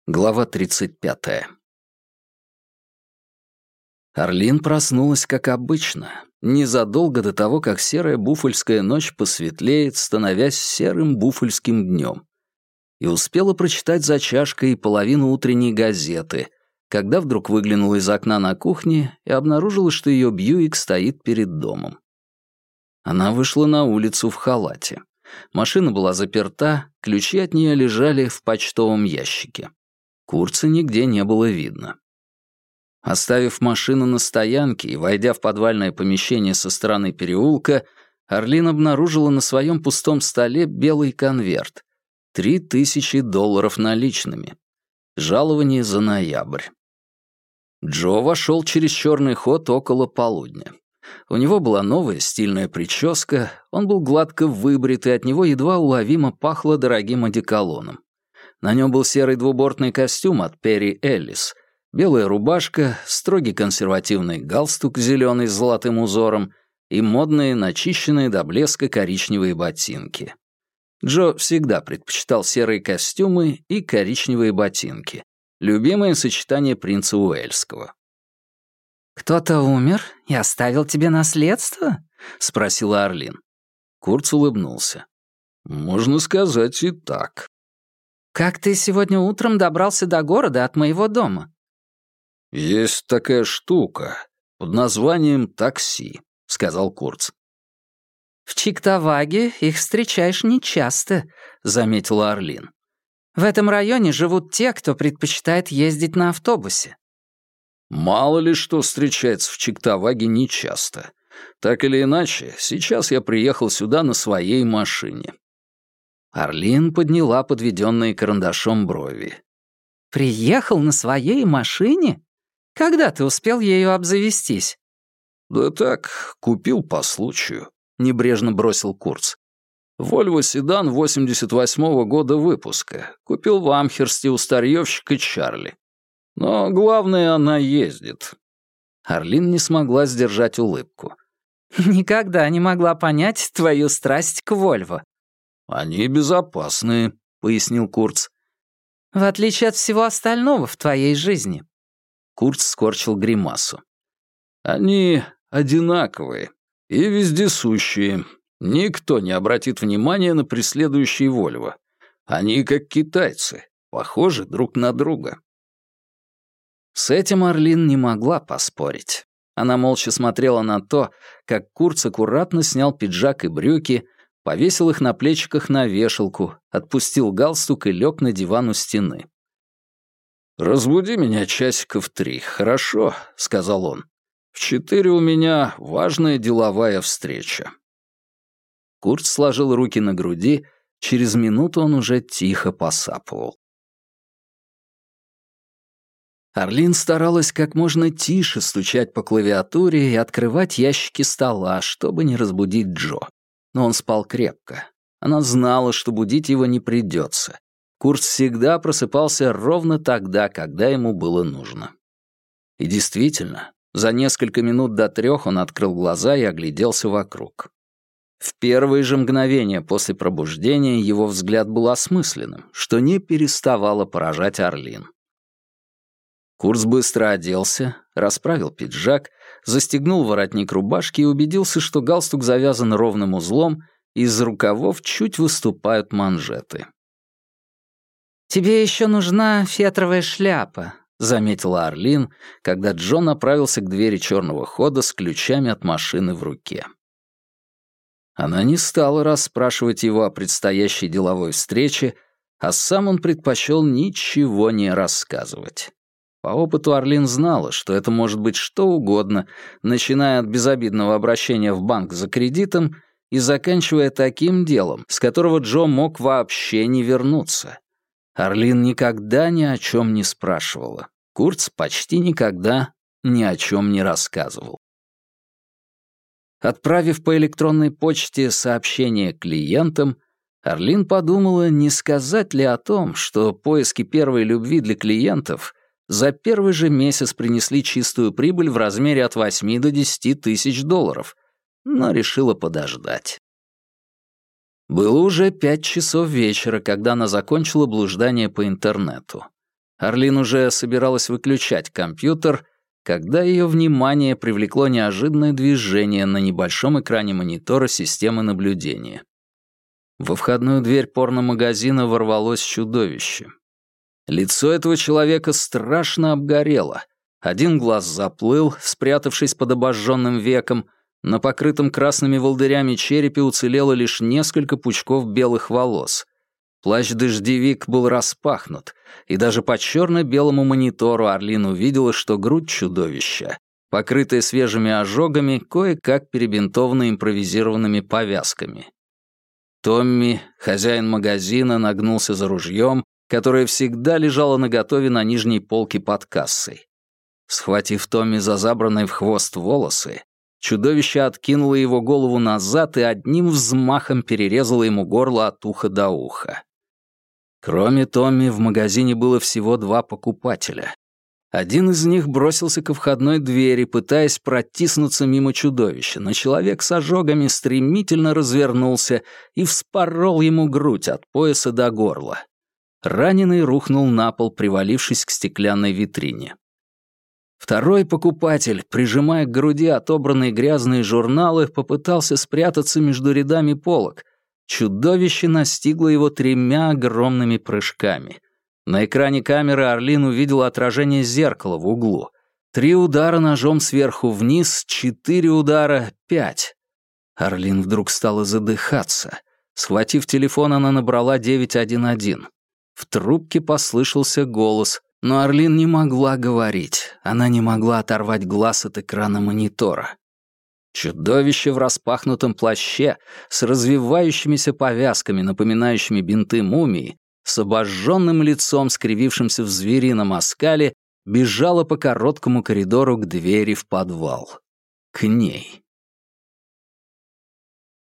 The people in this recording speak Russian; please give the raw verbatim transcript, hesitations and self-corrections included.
Глава тридцать пятая. Арлин проснулась, как обычно, незадолго до того, как серая буффальская ночь посветлеет, становясь серым буффальским днем, и успела прочитать за чашкой половину утренней газеты, когда вдруг выглянула из окна на кухне и обнаружила, что ее Бьюик стоит перед домом. Она вышла на улицу в халате. Машина была заперта, ключи от нее лежали в почтовом ящике. Курца нигде не было видно. Оставив машину на стоянке и войдя в подвальное помещение со стороны переулка, Арлин обнаружила на своем пустом столе белый конверт. Три тысячи долларов наличными. Жалование за ноябрь. Джо вошел через черный ход около полудня. У него была новая стильная прическа, он был гладко выбрит, и от него едва уловимо пахло дорогим одеколоном. На нем был серый двубортный костюм от Перри Эллис, белая рубашка, строгий консервативный галстук зеленый с золотым узором и модные, начищенные до блеска коричневые ботинки. Джо всегда предпочитал серые костюмы и коричневые ботинки. Любимое сочетание принца Уэльского. «Кто-то умер и оставил тебе наследство?» — спросила Арлин. Курц улыбнулся. «Можно сказать и так». «Как ты сегодня утром добрался до города от моего дома?» «Есть такая штука под названием такси», — сказал Курц. «В Чиктаваге их встречаешь нечасто», — заметила Арлин. «В этом районе живут те, кто предпочитает ездить на автобусе». «Мало ли что встречается в Чиктаваге нечасто. Так или иначе, сейчас я приехал сюда на своей машине». Арлин подняла подведенные карандашом брови. «Приехал на своей машине? Когда ты успел ею обзавестись?» «Да так, купил по случаю», — небрежно бросил Курц. «Вольво седан восемьдесят восьмого года выпуска. Купил в Амхерсте у старьевщика Чарли. Но главное, она ездит». Арлин не смогла сдержать улыбку. «Никогда не могла понять твою страсть к Вольво». «Они безопасные», — пояснил Курц. «В отличие от всего остального в твоей жизни». Курц скорчил гримасу. «Они одинаковые и вездесущие. Никто не обратит внимания на преследующие Вольво. Они как китайцы, похожи друг на друга». С этим Арлин не могла поспорить. Она молча смотрела на то, как Курц аккуратно снял пиджак и брюки, повесил их на плечиках на вешалку, отпустил галстук и лег на диван у стены. «Разбуди меня часиков три, хорошо?» — сказал он. «В четыре у меня важная деловая встреча». Курц сложил руки на груди, через минуту он уже тихо посапывал. Арлин старалась как можно тише стучать по клавиатуре и открывать ящики стола, чтобы не разбудить Джо. Но он спал крепко. Она знала, что будить его не придется. Курц всегда просыпался ровно тогда, когда ему было нужно. И действительно, за несколько минут до трех он открыл глаза и огляделся вокруг. В первые же мгновения после пробуждения его взгляд был осмысленным, что не переставало поражать Арлин. Курц быстро оделся, расправил пиджак, застегнул воротник рубашки и убедился, что галстук завязан ровным узлом, и из рукавов чуть выступают манжеты. «Тебе еще нужна фетровая шляпа», — заметила Арлин, когда Джо направился к двери черного хода с ключами от машины в руке. Она не стала расспрашивать его о предстоящей деловой встрече, а сам он предпочел ничего не рассказывать. По опыту Арлин знала, что это может быть что угодно, начиная от безобидного обращения в банк за кредитом и заканчивая таким делом, с которого Джо мог вообще не вернуться. Арлин никогда ни о чем не спрашивала. Курц почти никогда ни о чем не рассказывал. Отправив по электронной почте сообщение клиентам, Арлин подумала, не сказать ли о том, что поиски первой любви для клиентов за первый же месяц принесли чистую прибыль в размере от восьми до десяти тысяч долларов, но решила подождать. Было уже пять часов вечера, когда она закончила блуждание по интернету. Арлин уже собиралась выключать компьютер, когда ее внимание привлекло неожиданное движение на небольшом экране монитора системы наблюдения. Во входную дверь порномагазина ворвалось чудовище. Лицо этого человека страшно обгорело. Один глаз заплыл, спрятавшись под обожженным веком. На покрытом красными волдырями черепе уцелело лишь несколько пучков белых волос. Плащ-дождевик был распахнут, и даже по черно-белому монитору Арлин увидела, что грудь чудовища, покрытая свежими ожогами, кое-как перебинтована импровизированными повязками. Томми, хозяин магазина, нагнулся за ружьем, которое всегда лежало наготове на нижней полке под кассой. Схватив Томми за забранные в хвост волосы, чудовище откинуло его голову назад и одним взмахом перерезало ему горло от уха до уха. Кроме Томми, в магазине было всего два покупателя. Один из них бросился ко входной двери, пытаясь протиснуться мимо чудовища, но человек с ожогами стремительно развернулся и вспорол ему грудь от пояса до горла. Раненый рухнул на пол, привалившись к стеклянной витрине. Второй покупатель, прижимая к груди отобранные грязные журналы, попытался спрятаться между рядами полок. Чудовище настигло его тремя огромными прыжками. На экране камеры Арлин увидела отражение зеркала в углу. Три удара ножом сверху вниз, четыре удара, пять. Арлин вдруг стала задыхаться. Схватив телефон, она набрала девять один один. В трубке послышался голос, но Арлин не могла говорить. Она не могла оторвать глаз от экрана монитора. Чудовище в распахнутом плаще, с развивающимися повязками, напоминающими бинты мумии, с обожженным лицом, скривившимся в зверином оскале, бежало по короткому коридору к двери в подвал. К ней.